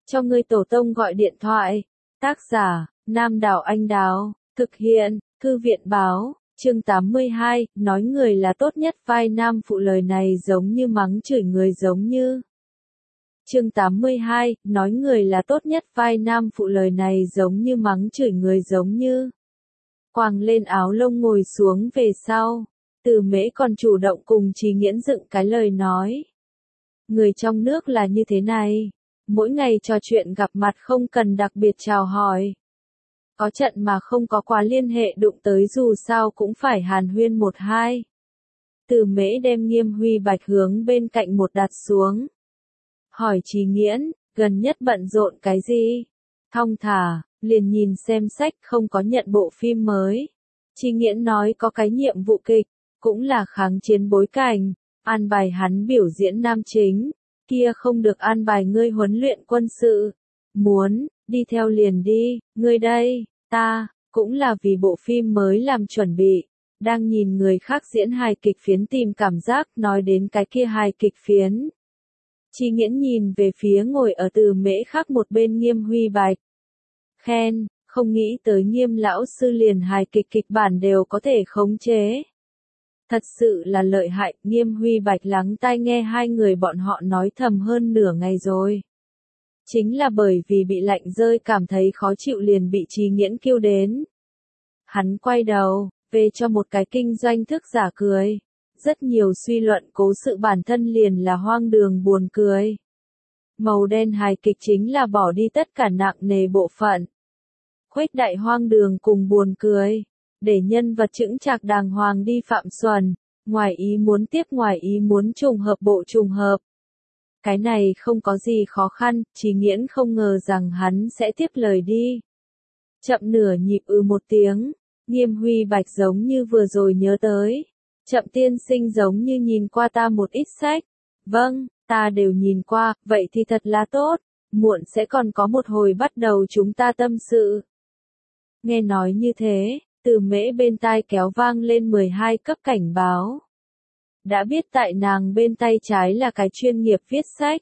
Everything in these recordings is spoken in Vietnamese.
cho ngươi tổ tông gọi điện thoại. Tác giả, Nam Đảo Anh Đào, thực hiện, Thư viện Báo, chương 82, nói người là tốt nhất vai nam phụ lời này giống như mắng chửi người giống như. Chương 82, nói người là tốt nhất vai nam phụ lời này giống như mắng chửi người giống như. Quàng lên áo lông ngồi xuống về sau, Từ Mễ còn chủ động cùng Trì Nghiễn dựng cái lời nói. Người trong nước là như thế này, mỗi ngày trò chuyện gặp mặt không cần đặc biệt chào hỏi. Có trận mà không có quá liên hệ đụng tới dù sao cũng phải hàn huyên một hai. Từ Mễ đem Nghiêm Huy Bạch hướng bên cạnh một đặt xuống. Hỏi Trì Nghiễn, gần nhất bận rộn cái gì? Thong thả, liền nhìn xem sách không có nhận bộ phim mới. Trì Nghiễn nói có cái nhiệm vụ kịch, cũng là kháng chiến bối cảnh, an bài hắn biểu diễn nam chính, kia không được an bài ngươi huấn luyện quân sự. Muốn, đi theo liền đi, ngươi đây, ta, cũng là vì bộ phim mới làm chuẩn bị, đang nhìn người khác diễn hài kịch phiến tìm cảm giác nói đến cái kia hài kịch phiến. Trì Nghiễn nhìn về phía ngồi ở Từ Mễ khác một bên Nghiêm Huy Bạch. Khen, không nghĩ tới Nghiêm lão sư liền hài kịch bản đều có thể khống chế. Thật sự là lợi hại, Nghiêm Huy Bạch lắng tai nghe hai người bọn họ nói thầm hơn nửa ngày rồi. Chính là bởi vì bị lạnh rơi cảm thấy khó chịu liền bị Trì Nghiễn kêu đến. Hắn quay đầu, về cho một cái kinh doanh thức giả cười. Rất nhiều suy luận cố sự bản thân liền là hoang đường buồn cười. Màu đen hài kịch chính là bỏ đi tất cả nặng nề bộ phận. Khuếch đại hoang đường cùng buồn cười. Để nhân vật chững chạc đàng hoàng đi phạm xuẩn, ngoài ý muốn tiếp ngoài ý muốn trùng hợp bộ trùng hợp. Cái này không có gì khó khăn, Trì Nghiễn không ngờ rằng hắn sẽ tiếp lời đi. Chậm nửa nhịp một tiếng, Nghiêm Huy Bạch giống như vừa rồi nhớ tới. Chậm tiên sinh giống như nhìn qua ta một ít sách. Vâng, ta đều nhìn qua, vậy thì thật là tốt, muộn sẽ còn có một hồi bắt đầu chúng ta tâm sự. Nghe nói như thế, Từ Mễ bên tai kéo vang lên 12 cấp cảnh báo. Đã biết tại nàng bên tay trái là cái chuyên nghiệp viết sách.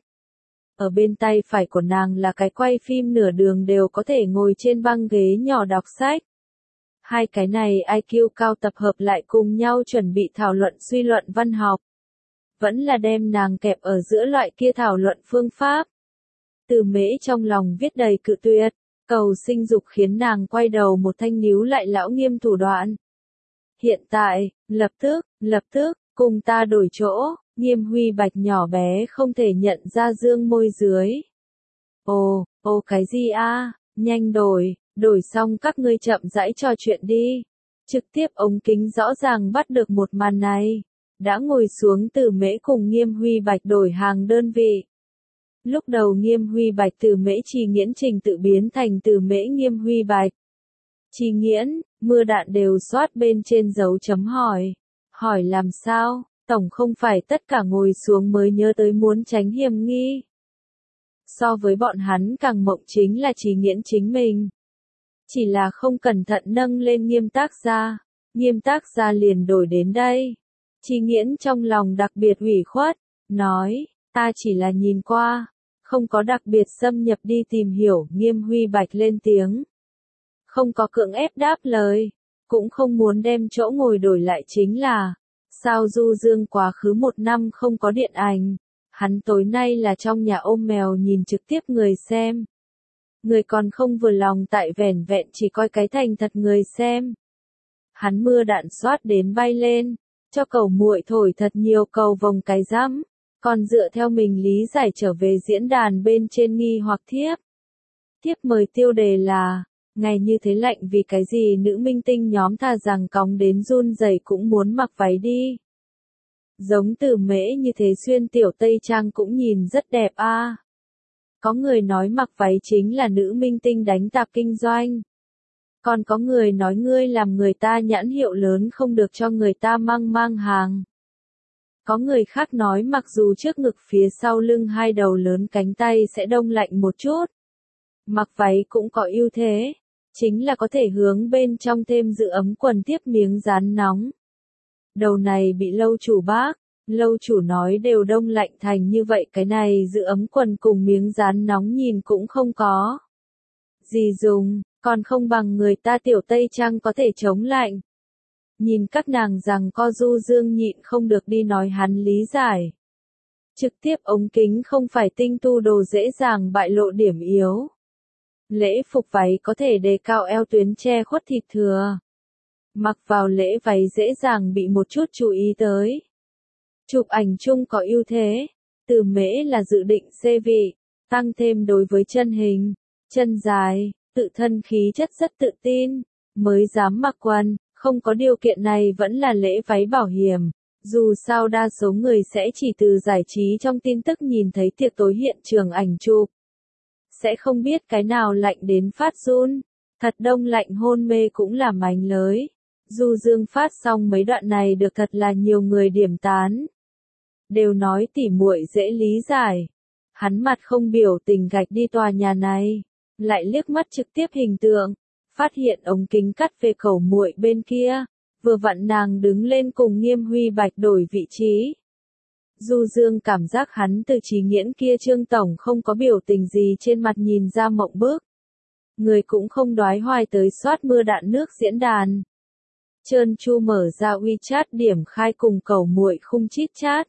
Ở bên tay phải của nàng là cái quay phim nửa đường đều có thể ngồi trên băng ghế nhỏ đọc sách. Hai cái này IQ cao tập hợp lại cùng nhau chuẩn bị thảo luận suy luận văn học. Vẫn là đem nàng kẹp ở giữa loại kia thảo luận phương pháp. Từ Mễ trong lòng viết đầy cự tuyệt, cầu sinh dục khiến nàng quay đầu một thanh níu lại lão Nghiêm thủ đoạn. Hiện tại, lập tức, cùng ta đổi chỗ, Nghiêm Huy Bạch nhỏ bé không thể nhận ra dương môi dưới. Ồ, cái gì a? Nhanh đổi xong các ngươi chậm rãi trò chuyện đi. Trực tiếp ống kính rõ ràng bắt được một màn này. Đã ngồi xuống Từ Mễ cùng Nghiêm Huy Bạch đổi hàng đơn vị. Lúc đầu Nghiêm Huy Bạch Từ Mễ Trì Nghiễn trình tự biến thành Từ Mễ Nghiêm Huy Bạch. Trì Nghiễn, mưa đạn đều soát bên trên dấu chấm hỏi. Hỏi làm sao, tổng không phải tất cả ngồi xuống mới nhớ tới muốn tránh hiểm nghi. So với bọn hắn càng mộng chính là Trì Nghiễn chính mình. Chỉ là không cẩn thận nâng lên Nghiêm tác gia liền đổi đến đây. Trì Nghiễn trong lòng đặc biệt ủy khuất, nói, ta chỉ là nhìn qua, không có đặc biệt xâm nhập đi tìm hiểu. Nghiêm Huy Bạch lên tiếng. Không có cưỡng ép đáp lời, cũng không muốn đem chỗ ngồi đổi lại chính là, sao du dương quá khứ một năm không có điện ảnh, hắn tối nay là trong nhà ôm mèo nhìn trực tiếp người xem. Người còn không vừa lòng tại vẻn vẹn chỉ coi cái thành thật người xem. Hắn mưa đạn soát đến bay lên, cho cầu muội thổi thật nhiều cầu vồng cái rắm, còn dựa theo mình lý giải trở về diễn đàn bên trên nghi hoặc thiếp. Thiếp mời tiêu đề là, ngày như thế lạnh vì cái gì nữ minh tinh nhóm thà rằng cóng đến run rẩy cũng muốn mặc váy đi. Giống Từ Mễ như thế xuyên tiểu tây trang cũng nhìn rất đẹp a. Có người nói mặc váy chính là nữ minh tinh đánh tạp kinh doanh. Còn có người nói ngươi làm người ta nhãn hiệu lớn không được cho người ta mang hàng. Có người khác nói mặc dù trước ngực phía sau lưng hai đầu lớn cánh tay sẽ đông lạnh một chút. Mặc váy cũng có ưu thế, chính là có thể hướng bên trong thêm giữ ấm quần tiếp miếng dán nóng. Đầu này bị lâu chủ bác, Lâu chủ nói đều đông lạnh thành như vậy, cái này giữ ấm quần cùng miếng dán nóng nhìn cũng không có gì dùng, còn không bằng người ta tiểu Tây Trang có thể chống lạnh. Nhìn các nàng rằng co Du Dương nhịn không được đi nói hắn lý giải. Trực tiếp ống kính không phải tinh tu đồ dễ dàng bại lộ điểm yếu. Lễ phục váy có thể đề cao eo tuyến che khuất thịt thừa. Mặc vào lễ váy dễ dàng bị một chút chú ý tới. Chụp ảnh chung có ưu thế. Từ Mễ là dự định xê vị, tăng thêm đối với chân hình, chân dài, tự thân khí chất rất tự tin, mới dám mặc quần, không có điều kiện này vẫn là lễ váy bảo hiểm. Dù sao đa số người sẽ chỉ từ giải trí trong tin tức nhìn thấy tiệc tối hiện trường ảnh chụp. Sẽ không biết cái nào lạnh đến phát run, thật đông lạnh hôn mê cũng là mánh lới. Du Dương phát xong mấy đoạn này được thật là nhiều người điểm tán. Đều nói tỉ muội dễ lý giải. Hắn mặt không biểu tình gạch đi tòa nhà này, lại liếc mắt trực tiếp hình tượng, phát hiện ống kính cắt về Cẩu Muội bên kia, vừa vặn nàng đứng lên cùng Nghiêm Huy Bạch đổi vị trí. Du Dương cảm giác hắn từ Trí Nghiễn kia Trương tổng không có biểu tình gì trên mặt nhìn ra mộng bức. Người cũng không đoái hoài tới soát mưa đạn nước diễn đàn. Trơn Chu mở ra WeChat điểm khai cùng Cẩu Muội khung chít chat.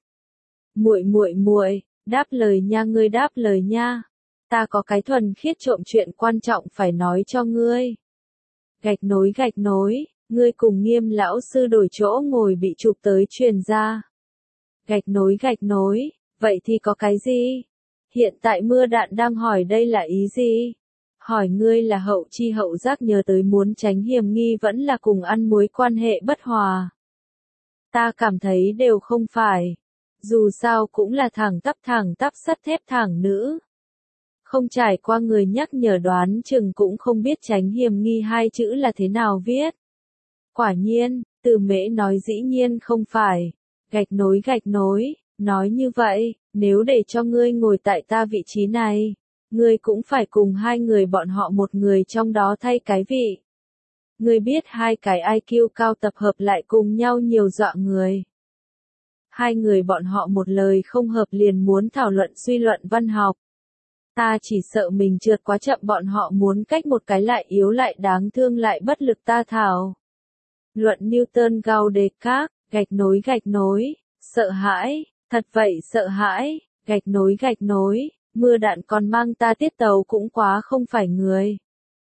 Muội, đáp lời nha, ngươi đáp lời nha. Ta có cái thuần khiết trộm chuyện quan trọng phải nói cho ngươi. Gạch nối, ngươi cùng Nghiêm lão sư đổi chỗ ngồi bị chụp tới truyền ra. Gạch nối, vậy thì có cái gì? Hiện tại mưa đạn đang hỏi đây là ý gì? Hỏi ngươi là hậu chi hậu giác nhớ tới muốn tránh hiểm nghi vẫn là cùng ăn muối quan hệ bất hòa. Ta cảm thấy đều không phải. Dù sao cũng là thẳng tắp sắt thép thẳng nữ. Không trải qua người nhắc nhở đoán chừng cũng không biết tránh hiểm nghi hai chữ là thế nào viết. Quả nhiên, Từ Mễ nói dĩ nhiên không phải. Gạch nối, nói như vậy, nếu để cho ngươi ngồi tại ta vị trí này, ngươi cũng phải cùng hai người bọn họ một người trong đó thay cái vị. Ngươi biết hai cái IQ cao tập hợp lại cùng nhau nhiều dọa người. Hai người bọn họ một lời không hợp liền muốn thảo luận suy luận văn học. Ta chỉ sợ mình trượt quá chậm, bọn họ muốn cách một cái lại yếu lại đáng thương lại bất lực ta thảo. Luận Newton Gao Descartes, gạch nối, sợ hãi, thật vậy sợ hãi, gạch nối, mưa đạn còn mang ta tiết tấu cũng quá không phải người.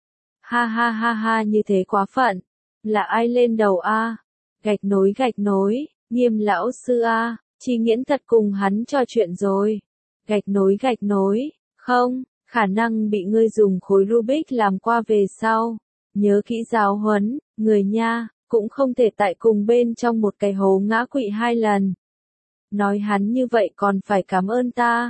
Ha như thế quá phận, là ai lên đầu a? Gạch nối, Nghiêm lão sư a, Trí Nghiễn thật cùng hắn trò chuyện rồi. Gạch nối, không, khả năng bị ngươi dùng khối Rubik làm qua về sau. Nhớ kỹ giáo huấn, người nha, cũng không thể tại cùng bên trong một cái hố ngã quỵ hai lần. Nói hắn như vậy còn phải cảm ơn ta.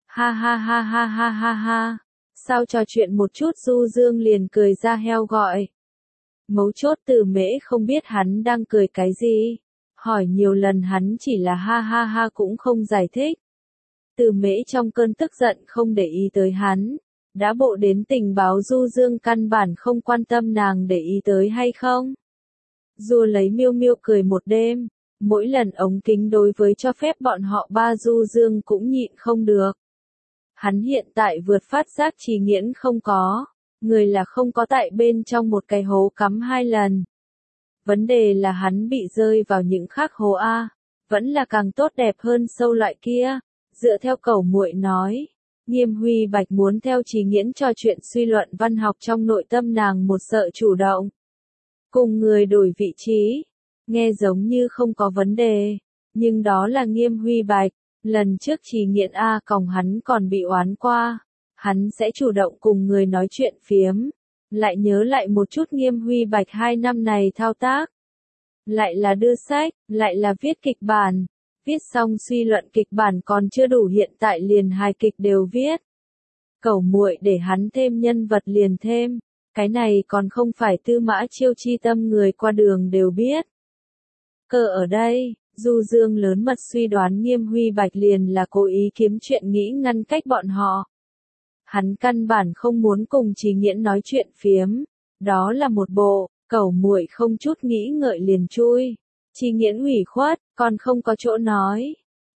Ha. Sao trò chuyện một chút Du Dương liền cười ra heo gọi. Mấu chốt Từ Mễ không biết hắn đang cười cái gì. Hỏi nhiều lần hắn chỉ là ha cũng không giải thích. Từ Mễ trong cơn tức giận không để ý tới hắn. Đã bộ đến tình báo Du Dương căn bản không quan tâm nàng để ý tới hay không. Rùa lấy miêu cười một đêm. Mỗi lần ống kính đối với cho phép bọn họ ba Du Dương cũng nhịn không được. Hắn hiện tại vượt phát giác Trí Nghiễn không có. Người là không có tại bên trong một cái hố cắm hai lần. Vấn đề là hắn bị rơi vào những khác hố A. Vẫn là càng tốt đẹp hơn sâu loại kia. Dựa theo Cẩu Muội nói. Nghiêm Huy Bạch muốn theo Trí Nghiễn trò chuyện suy luận văn học trong nội tâm nàng một sợ chủ động. Cùng người đổi vị trí. Nghe giống như không có vấn đề. Nhưng đó là Nghiêm Huy Bạch. Lần trước Trí Nghiễn A còng hắn còn bị oán qua. Hắn sẽ chủ động cùng người nói chuyện phiếm. Lại nhớ lại một chút Nghiêm Huy Bạch 2 năm này thao tác. Lại là đưa sách, lại là viết kịch bản. Viết xong suy luận kịch bản còn chưa đủ, hiện tại liền hài kịch đều viết. Cẩu Muội để hắn thêm nhân vật liền thêm. Cái này còn không phải Tư Mã Chiêu chi tâm người qua đường đều biết. Cơ ở đây, Du Dương lớn mật suy đoán Nghiêm Huy Bạch liền là cố ý kiếm chuyện nghĩ ngăn cách bọn họ. Hắn căn bản không muốn cùng Trí Nghiễn nói chuyện phiếm. Đó là một bộ, Cẩu Muội không chút nghĩ ngợi liền chui. Trí Nghiễn ủy khuất, còn không có chỗ nói.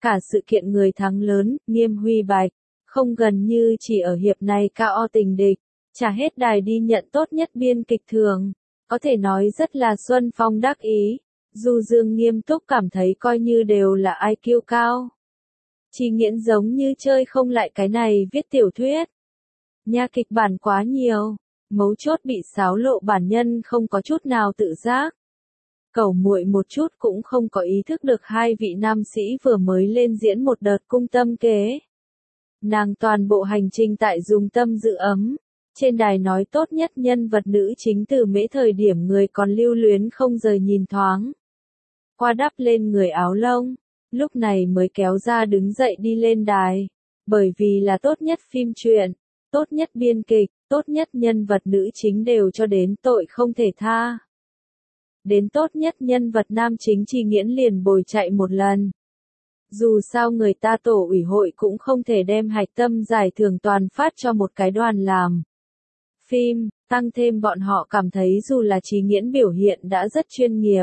cả sự kiện người thắng lớn, Nghiêm Huy Bạch, không gần như chỉ ở hiệp này KO tình địch, trả hết đài đi nhận tốt nhất biên kịch thường, có thể nói rất là Xuân Phong đắc ý, Du Dương nghiêm túc cảm thấy coi như đều là IQ cao. Chỉ nghiễn giống như chơi không lại cái này viết tiểu thuyết. Nha kịch bản quá nhiều, mấu chốt bị xáo lộ bản nhân không có chút nào tự giác. Cẩu muội một chút cũng không có ý thức được hai vị nam sĩ vừa mới lên diễn một đợt cung tâm kế. Nàng toàn bộ hành trình tại dùng tâm giữ ấm, trên đài nói tốt nhất nhân vật nữ chính từ mễ thời điểm người còn lưu luyến không rời nhìn thoáng. Qua đắp lên người áo lông, lúc này mới kéo ra đứng dậy đi lên đài, bởi vì là tốt nhất phim truyện, tốt nhất biên kịch, tốt nhất nhân vật nữ chính đều cho đến tội không thể tha. Đến tốt nhất nhân vật nam chính Trì Nghiễn liền bồi chạy một lần. Dù sao người ta tổ ủy hội cũng không thể đem hạch tâm giải thưởng toàn phát cho một cái đoàn làm phim, tăng thêm bọn họ cảm thấy dù là Trì Nghiễn biểu hiện đã rất chuyên nghiệp.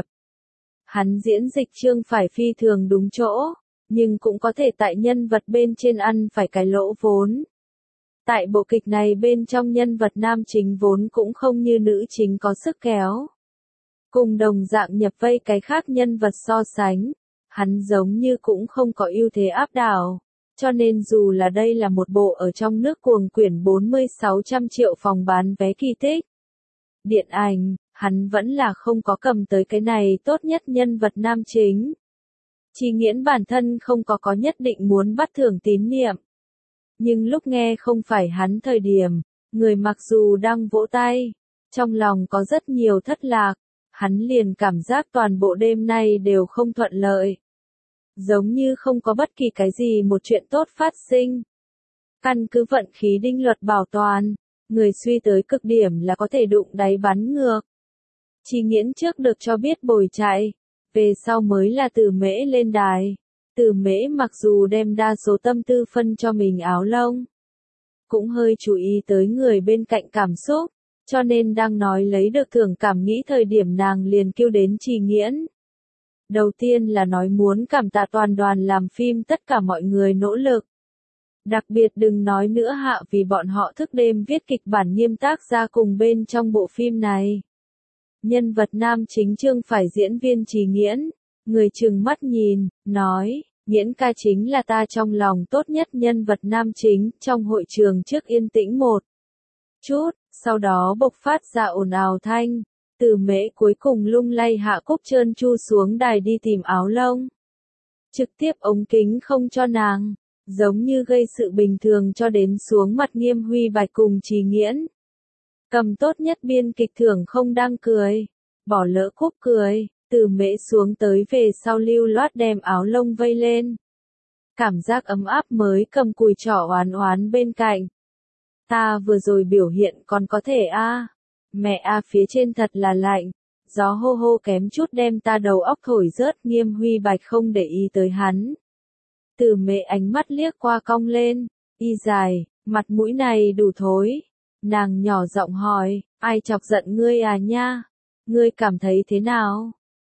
Hắn diễn dịch chương phải phi thường đúng chỗ, nhưng cũng có thể tại nhân vật bên trên ăn phải cái lỗ vốn. Tại bộ kịch này bên trong nhân vật nam chính vốn cũng không như nữ chính có sức kéo. Cùng đồng dạng nhập vây cái khác nhân vật so sánh, hắn giống như cũng không có ưu thế áp đảo, cho nên dù là đây là một bộ ở trong nước cuồng quyển 40-600 triệu phòng bán vé kỳ tích. Điện ảnh, hắn vẫn là không có cầm tới cái này tốt nhất nhân vật nam chính. Trì Nghiễn bản thân không có nhất định muốn bắt thưởng tín niệm. Nhưng lúc nghe không phải hắn thời điểm, người mặc dù đang vỗ tay, trong lòng có rất nhiều thất lạc, hắn liền cảm giác toàn bộ đêm nay đều không thuận lợi. Giống như không có bất kỳ cái gì một chuyện tốt phát sinh. Căn cứ vận khí đinh luật bảo toàn, người suy tới cực điểm là có thể đụng đáy bắn ngược. Trì Nghiễn trước được cho biết bồi chạy, về sau mới là Từ Mễ lên đài. Từ Mễ mặc dù đem đa số tâm tư phân cho mình áo lông, cũng hơi chú ý tới người bên cạnh cảm xúc, cho nên đang nói lấy được thưởng cảm nghĩ thời điểm nàng liền kêu đến Trì Nghiễn. Đầu tiên là nói muốn cảm tạ toàn đoàn làm phim tất cả mọi người nỗ lực. Đặc biệt đừng nói nữa hạ vì bọn họ thức đêm viết kịch bản nghiêm tác ra cùng bên trong bộ phim này. Nhân vật nam chính chương phải diễn viên Trì Nghiễn, người trừng mắt nhìn, nói, Nghiễn ca chính là ta trong lòng tốt nhất nhân vật nam chính, trong hội trường trước yên tĩnh một chút, sau đó bộc phát ra ồn ào thanh. Từ Mễ cuối cùng lung lay hạ cúc trơn chu xuống đài đi tìm áo lông. Trực tiếp ống kính không cho nàng, giống như gây sự bình thường cho đến xuống mặt Nghiêm Huy Bạch cùng Trì Nghiễn. Cầm tốt nhất biên kịch thưởng không đang cười, bỏ lỡ cúc cười, Từ Mễ xuống tới về sau lưu loát đem áo lông vây lên. Cảm giác ấm áp mới cầm cùi trỏ oán oán bên cạnh. Ta vừa rồi biểu hiện còn có thể a. Mẹ a phía trên thật là lạnh, gió hô hô kém chút đem ta đầu óc thổi rớt. Nghiêm Huy Bạch không để ý tới hắn. Từ Mễ ánh mắt liếc qua cong lên, y dài, mặt mũi này đủ thối. Nàng nhỏ giọng hỏi, ai chọc giận ngươi à nha? Ngươi cảm thấy thế nào?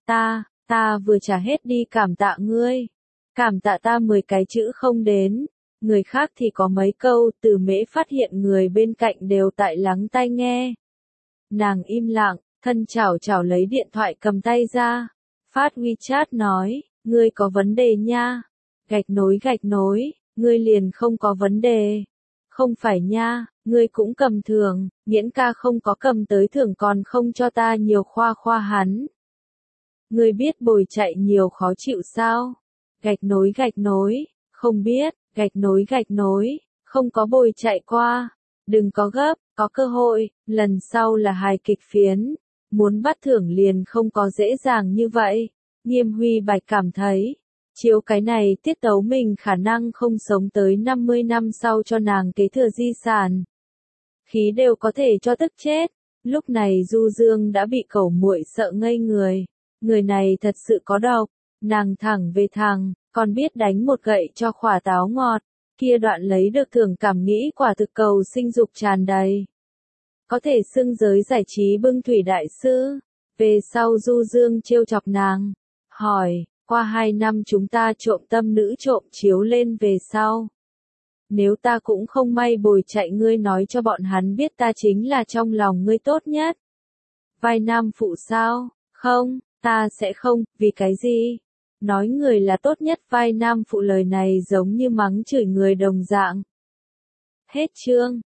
Ta vừa trả hết đi cảm tạ ngươi. Cảm tạ ta 10 cái chữ không đến. Người khác thì có mấy câu. Từ Mễ phát hiện người bên cạnh đều tại lắng tai nghe. Nàng im lặng, thân chảo lấy điện thoại cầm tay ra. Phát WeChat nói, ngươi có vấn đề nha. Gạch nối, ngươi liền không có vấn đề. Không phải nha, ngươi cũng cầm thưởng, Nghiễn ca không có cầm tới thưởng còn không cho ta nhiều khoa hắn. Ngươi biết bồi chạy nhiều khó chịu sao? Gạch nối, không biết, gạch nối, không có bồi chạy qua. Đừng có gấp, có cơ hội, lần sau là hài kịch phiến. Muốn bắt thưởng liền không có dễ dàng như vậy. Nghiêm Huy Bạch cảm thấy, chiếu cái này tiết tấu mình khả năng không sống tới 50 năm sau cho nàng kế thừa di sản. Khí đều có thể cho tức chết. Lúc này Du Dương đã bị cẩu muội sợ ngây người. Người này thật sự có độc. Nàng thẳng về thẳng, còn biết đánh một gậy cho khỏa táo ngọt. Kia đoạn lấy được thưởng cảm nghĩ quả thực cầu sinh dục tràn đầy. Có thể xưng giới giải trí bưng thủy đại sư. Về sau Du Dương trêu chọc nàng. Hỏi, qua 2 năm chúng ta trộm tâm nữ trộm chiếu lên về sau. Nếu ta cũng không may bồi chạy ngươi nói cho bọn hắn biết ta chính là trong lòng ngươi tốt nhất. Vai nam phụ sao? Không, ta sẽ không, vì cái gì? Nói người là tốt nhất vai nam phụ lời này giống như mắng chửi người đồng dạng. Hết chương.